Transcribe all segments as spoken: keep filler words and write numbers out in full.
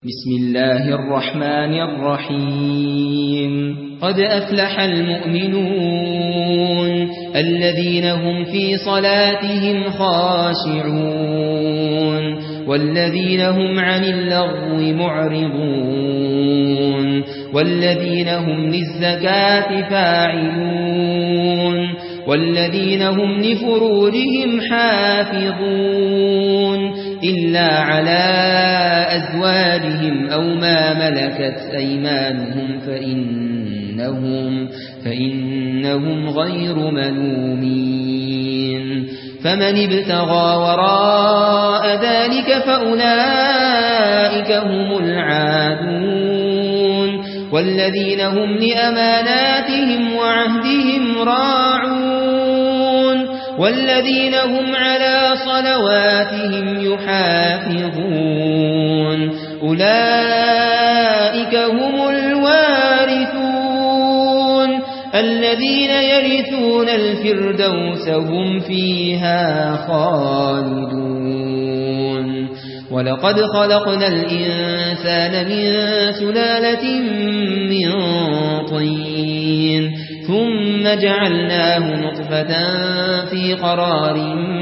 بسم الله الرحمن الرحيم قد أفلح المؤمنون الذين هم في صلاتهم خاشعون والذين هم عن اللغو معرضون والذين هم للزكاة فاعلون والذين هم لفروجهم حافظون إلا على أزواجهم أو ما ملكت أيمانهم فإنهم, فإنهم غير ملومين فمن ابتغى وراء ذلك فأولئك هم العادون والذين هم لأماناتهم وعهدهم راعون والذين هم على صلواتهم يحافظون أولئك هم الوارثون الذين يرثون الفردوس هم فيها خالدون ولقد خلقنا الإنسان من سلالة من طين ثم جعلناه نطفة في قرار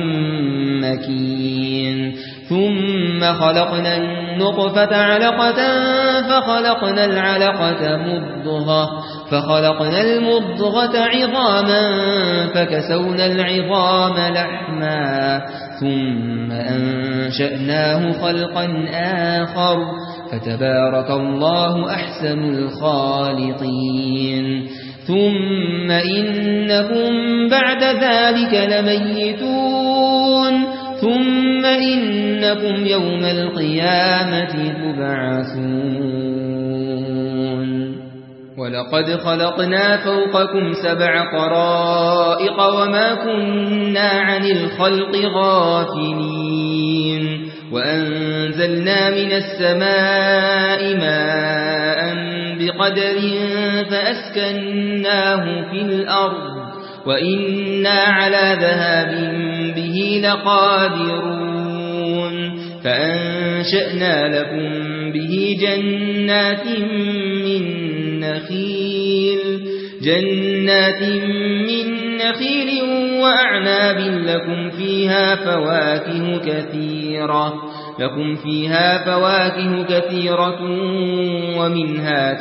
مكين ثم خلقنا النطفة علقة فخلقنا العلقة مضغة فخلقنا المضغة عظاما فكسونا العظام لحما ثم أنشأناه خلقا آخر فتبارك الله أحسن الخالقين ثم إنكم بعد ذلك لميتون ثم إنكم يوم القيامة تبعثون ولقد خلقنا فوقكم سبع طرائق وما كنا عن الخلق غافلين وأنزلنا من السماء ماء بقدر فأسكناه في الأرض وإنا على ذهاب به لقادرون فأنشأنا لكم به جنات من نخيل جنات من نخيل وأعناب لكم فيها فواكه كثيرة لكم فيها فواكه كثيرة ومنها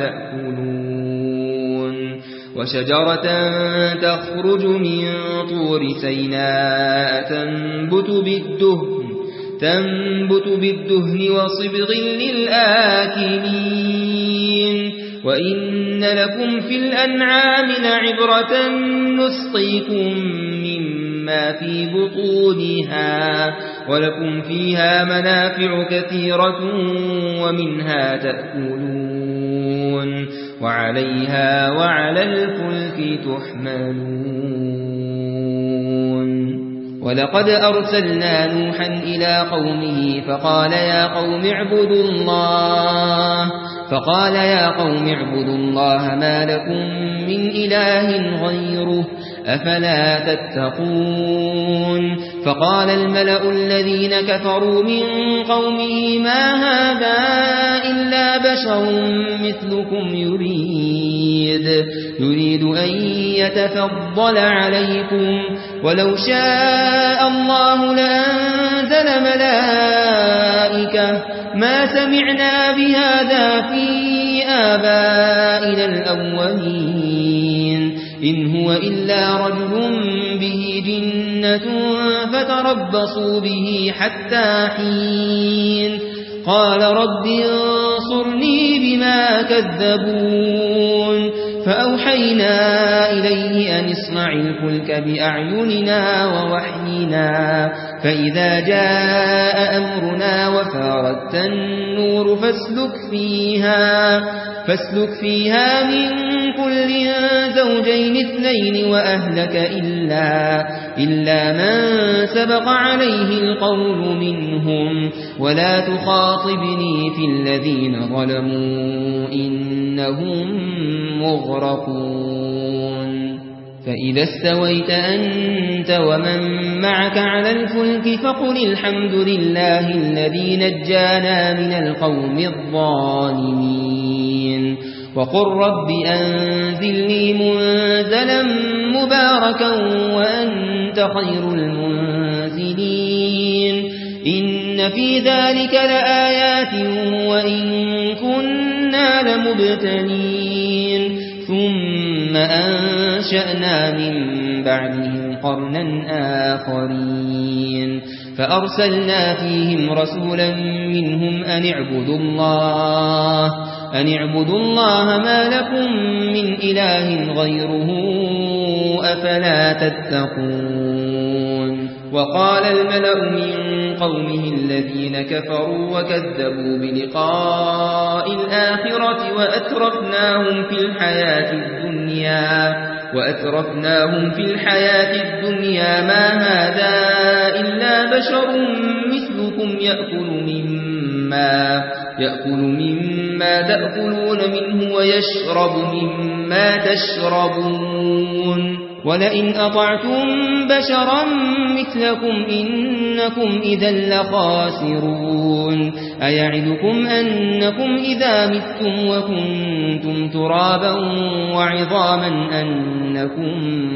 تأكلون وشجرة تخرج من طور سيناء تنبت بالدهن تنبت بالدهن وصبغ للآكلين وإن لكم في الأنعام لعبرة نسقيكم مما في بطونها ولكم فيها منافع كثيرة ومنها تأكلون وعليها وعلى الفلك تحملون ولقد أرسلنا نوحا إلى قومه فقال يا قوم اعبدوا الله فقال يا قوم اعبدوا الله ما لكم من إله غيره أفلا تتقون فقال الملأ الذين كفروا من قومه ما هذا إلا بشر مثلكم يريد يريد أن يتفضل عليكم ولو شاء الله لأنزل ملائكة ما سمعنا بهذا في آبائنا الأولين إن هو إلا رجل به جنة فتربصوا به حتى حين قال رب انصرني بما كذبون فأوحينا إليه أن اصنع الفلك بأعيننا ووحينا فإذا جاء أمرنا وفارت النور فاسلك فيها فاسلك فيها من كل زوجين اثنين وأهلك إلا, إلا من سبق عليه القول منهم ولا تخاطبني في الذين ظلموا إنهم مغرقون فإذا استويت أنت ومن معك على الفلك فقل الحمد لله الذي نجانا من القوم الظالمين وقل رب أنزلني منزلا مباركا وأنت خير المنزلين إن في ذلك لآيات وإن كنا لمبتلين ثم أنشأنا من بعدهم قرنا آخرين فأرسلنا فيهم رسولا منهم أن اعبدوا الله أن اعبدوا الله ما لكم من إله غيره أفلا تتقون وقال الملأ من قومه الذين كفروا وكذبوا بلقاء الآخرة وأترفناهم في الحياة الدنيا وأترفناهم في الحياة الدنيا ما هذا إلا بشر مثلكم يأكل مما يأكل مما تأكلون منه ويشرب مما تشربون ولئن أطعتم بشرا مثلكم إنكم إذا لخاسرون أيعدكم أنكم إذا متم وكنتم ترابا وعظاما أنكم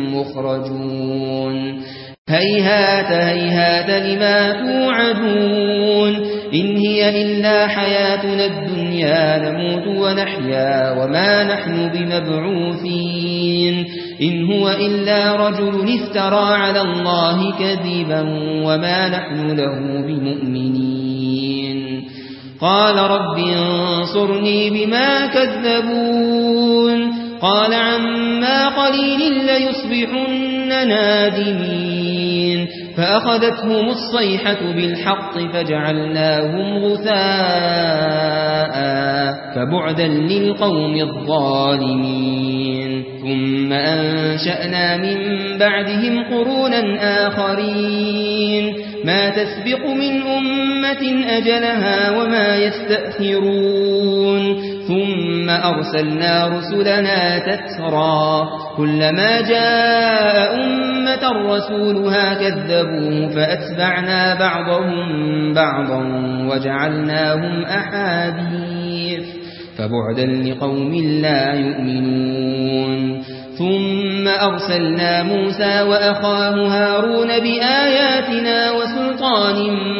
مخرجون هيهات هيهات لما توعدون إن هي إلا حياتنا الدنيا نموت ونحيا وما نحن بمبعوثين إن هو إلا رجل افترى على الله كذبا وما نحن له بمؤمنين قال رب انصرني بما كذبون قال عما قليل ليصبحن نادمين فأخذتهم الصيحة بالحق فجعلناهم غثاء فبعدا للقوم الظالمين ثم أنشأنا من بعدهم قرونا آخرين ما تسبق من أمة أجلها وما يستأخرون ثم أرسلنا رسلنا تترى كلما جاء أمة رسولها كذبوه فأتبعنا بعضهم بعضا وجعلناهم أحاديث فبعدا لقوم لا يؤمنون ثم أرسلنا موسى وأخاه هارون بآياتنا وسلطان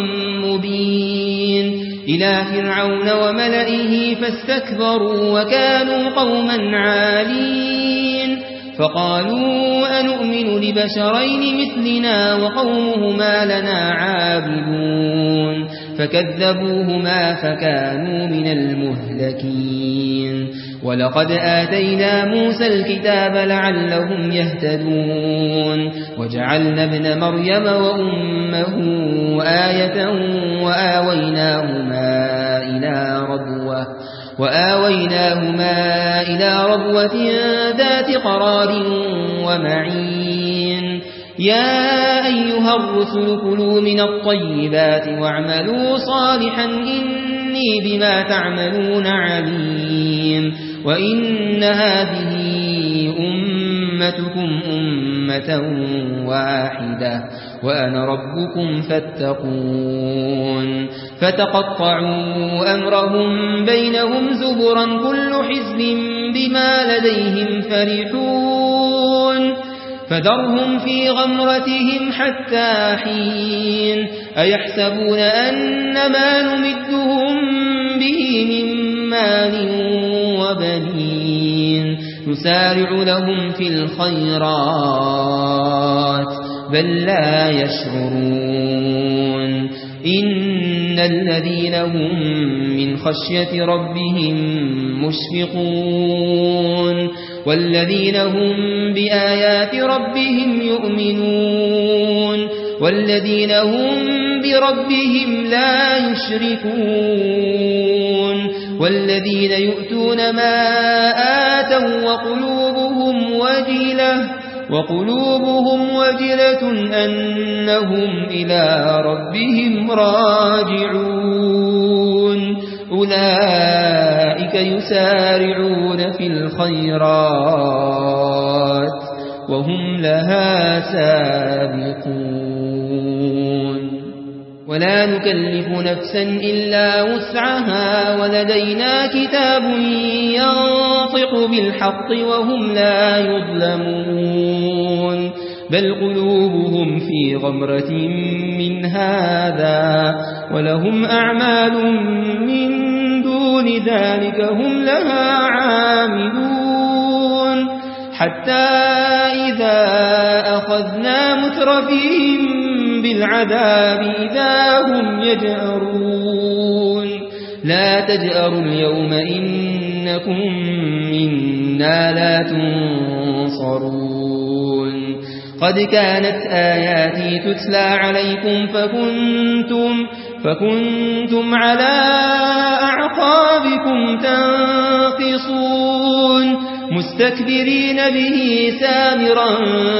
مبين إلى فرعون وملئه فاستكبروا وكانوا قوما عالين فقالوا أنؤمن لبشرين مثلنا وقومهما لنا عابدون فكذبوهما فكانوا من المهلكين ولقد آتينا موسى الكتاب لعلهم يهتدون وجعلنا ابن مريم وأمه آية وآويناهما إلى ربوة وآويناهما إلى ربوة ذات قرار ومعين يا أيها الرسل كلوا من الطيبات واعملوا صالحا إني بما تعملون عليم وإن هذه أمتكم أمة واحدة وأنا ربكم فاتقون فتقطعوا أمرهم بينهم زبرا كل حزب بما لديهم فرحون فذرهم في غمرتهم حتى حين أيحسبون أن ما نمدهم به من مال وبنين نسارع لهم في الخيرات بل لا يشعرون إن الذين هم من خشية ربهم مشفقون والذين هم بآيات ربهم يؤمنون والذين هم بربهم لا يشركون والذين يؤتون ما آتوا وقلوبهم وجلة وقلوبهم وجلة أنهم إلى ربهم راجعون أولئك يسارعون في الخيرات وهم لها سابقون ولا نكلف نفسا إلا وسعها ولدينا كتاب ينطق بالحق وهم لا يظلمون بل قلوبهم في غمرة من هذا ولهم أعمال من دون ذلك هم لها عاملون حتى إذا أخذنا مترفيهم بالعذاب إذا هم يجأرون لا تجأروا اليوم إنكم منا لا تنصرون قد كانت آياتي تتلى عليكم فكنتم, فكنتم على أعقابكم تنقصون مستكبرين به سامرا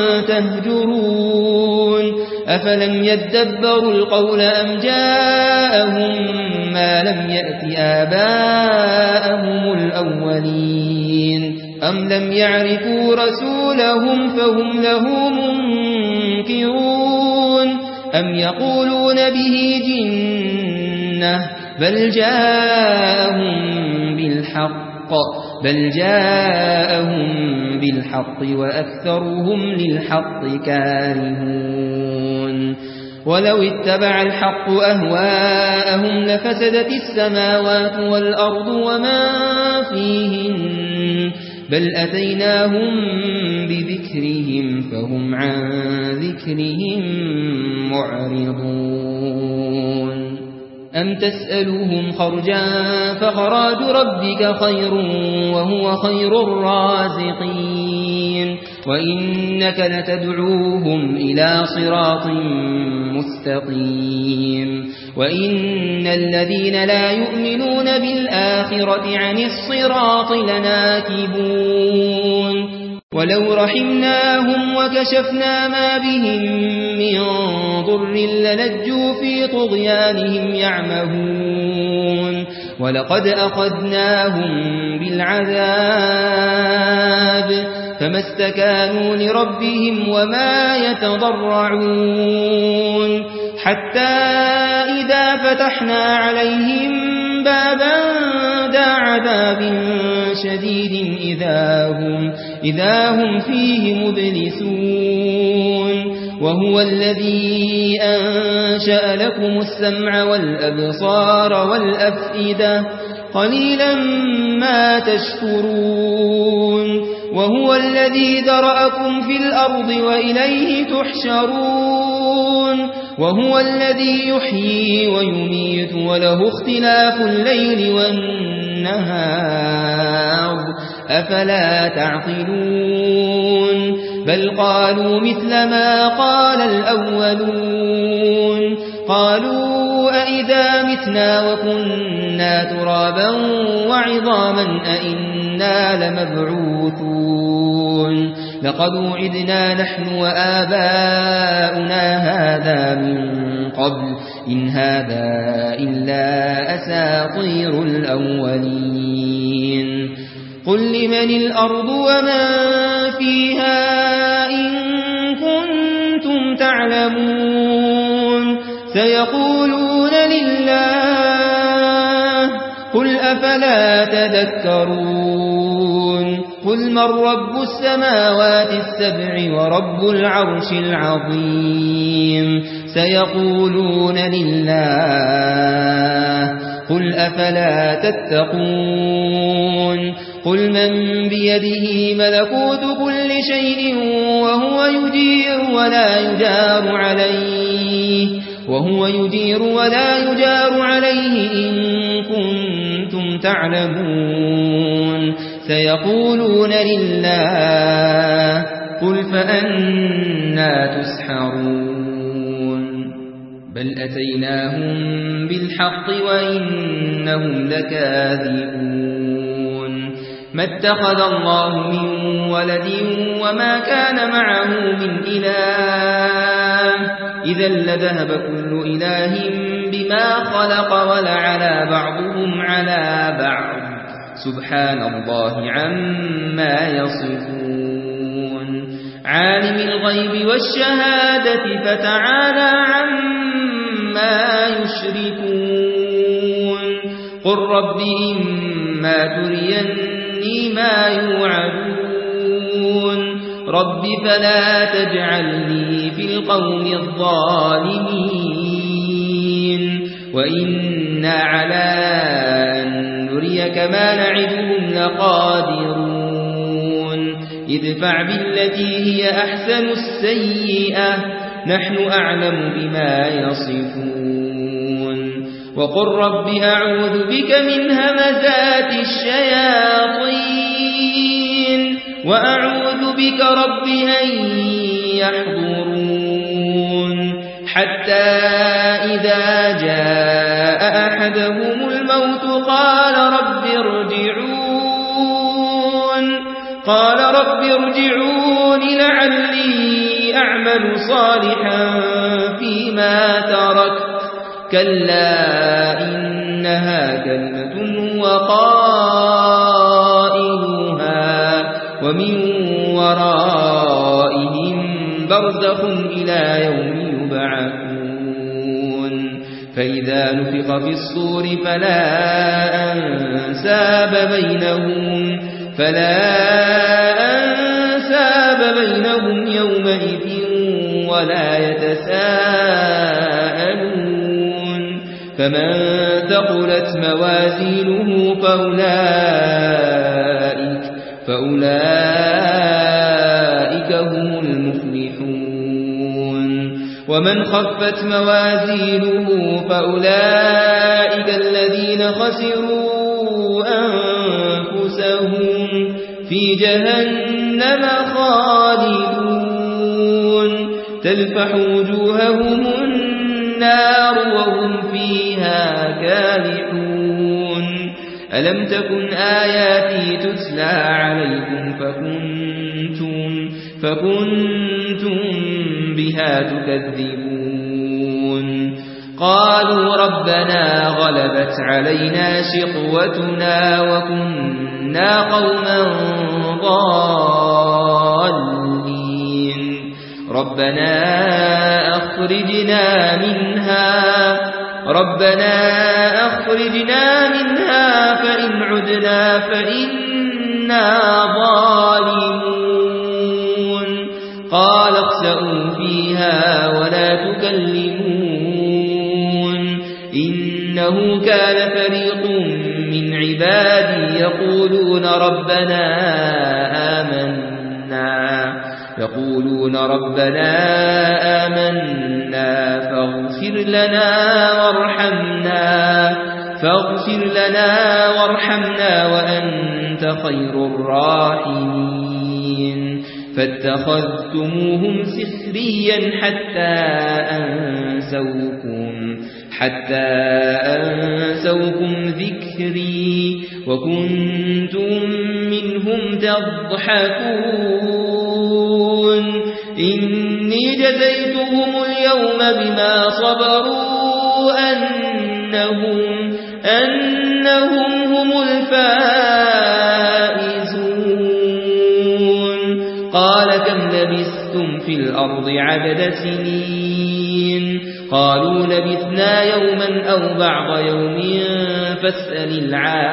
تهجرون أفلم يدبروا القول أم جاءهم ما لم يأت آباءهم الأولين أم لم يعرفوا رسولهم فهم له منكرون أم يقولون به جنة بل جاءهم بالحق بل جاءهم بالحق وأكثرهم للحق كارهون ولو اتبع الحق أهواءهم لفسدت السماوات والأرض وما فيهن بل أتيناهم بذكرهم فهم عن ذكرهم معرضون أم تسألهم خرجا فخراج ربك خير وهو خير الرازقين وإنك لتدعوهم إلى صراط مستقيم وإن الذين لا يؤمنون بالآخرة عن الصراط لناكبون ولو رحمناهم وكشفنا ما بهم من ضر للجوا في طغيانهم يعمهون ولقد أخذناهم بالعذاب فما استكانوا لربهم وما يتضرعون حتى إذا فتحنا عليهم بابا ذا عذاب شديد إذا هم, إذا هم فيه مبلسون وهو الذي أنشأ لكم السمع والأبصار والأفئدة قليلا ما تشكرون وهو الذي ذرأكم في الأرض وإليه تحشرون وهو الذي يحيي ويميت وله اختلاف الليل والنهار أفلا تعقلون بل قالوا مثل ما قال الأولون قالوا أئذا متنا وكنا ترابا وعظاما أئنا لمبعوثون لقد وعدنا نحن وآباؤنا هذا من قبل إن هذا إلا أساطير الأولين قل لمن الأرض وما فيها إن كنتم تعلمون سيقولون لله قل أفلا تذكرون قل من رب السماوات السبع ورب العرش العظيم سيقولون لله قل أفلا تتقون قل من بيده ملكوت كل شيء وهو يجير ولا يجار عليه وهو يجير ولا يجار عليه إن كنتم تعلمون سيقولون لله قل فأنى تسحرون بل أتيناهم بالحق وإنهم لكاذبون ما اتخذ الله من ولد وما كان معه من إله إذا لذهب كل إله بما خلق ولعلى بعضهم على بعض سبحان الله عما يصفون عالم الغيب والشهادة فتعالى عما يشركون قل رب إما تريني ما يوعدون رب فلا تجعلني في القوم الظالمين وإنا على أن نريك ما نعدهم لقادرون ادفع بالتي هي أحسن السيئة نحن أعلم بما يصفون وقل رب أعوذ بك من همزات الشياطين وأعوذ بك رب أن يحضرون حتى إذا جاء أحدهم الموت قال رب ارجعون قال رب ارجعون لعلي أعمل صالحا فيما تركت كلا إنها كلمة وقائلها ومن ورائهم برزخ إلى يوم يبعثون فإذا نفخ في الصور فلا أنساب بينهم فلا أنساب بينهم يومئذ ولا يتساءلون فمن ثقلت موازينه فأولئك فأولئك هم المفلحون ومن خفت موازينه فأولئك الذين خسروا أنفسهم في جهنم خالدون تلفح وجوههم النار وهم فيها كالحون ألم تكن آياتي تتلى عليكم فكنتم, فكنتم بها تكذبون قالوا ربنا غلبت علينا شقوتنا وكنا قوما ضالين ربنا أخرجنا منها ربنا أخرجنا منها فإن عدنا فإنا ظالمون قال اخسئوا فيها ولا تكلمون إنه كان فريق من عبادي يقولون ربنا آمنا يقولون ربنا آمنا فاغفر لنا وارحمنا فاغفر لنا وارحمنا وأنت خير الراحمين فاتخذتموهم سخريا حتى أنسوكم حتى أنسوكم ذكري وكنتم منهم تضحكون إني جزيتهم اليوم بما صبروا أنهم, أنهم هم الفائزون قال كم لبثتم في الأرض عدد سنين قالوا لبثنا يوما أو بعض يوم فاسأل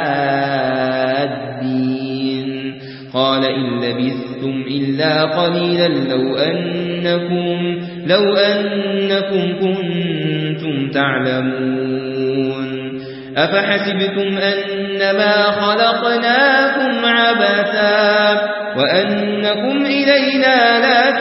العادين قال إن لبثتم إلا قليلا لو أنكم, لو أنكم كنتم تعلمون أفحسبتم أنما خلقناكم عبثا وأنكم إلينا لا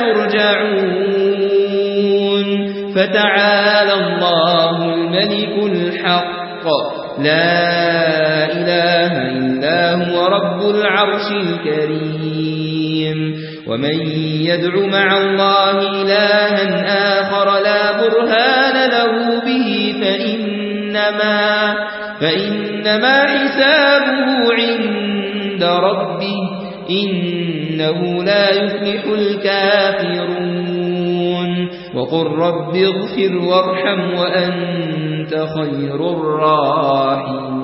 ترجعون فتعالى الله الملك الحق لا إله إلا هو رب العرش الكريم ومن يدع مع الله إلها آخر لا برهان له به فإنما, فإنما حسابه عند ربه إنه لا يفلح الكافرون وقل رب اغفر وارحم وأنت خير الراحمين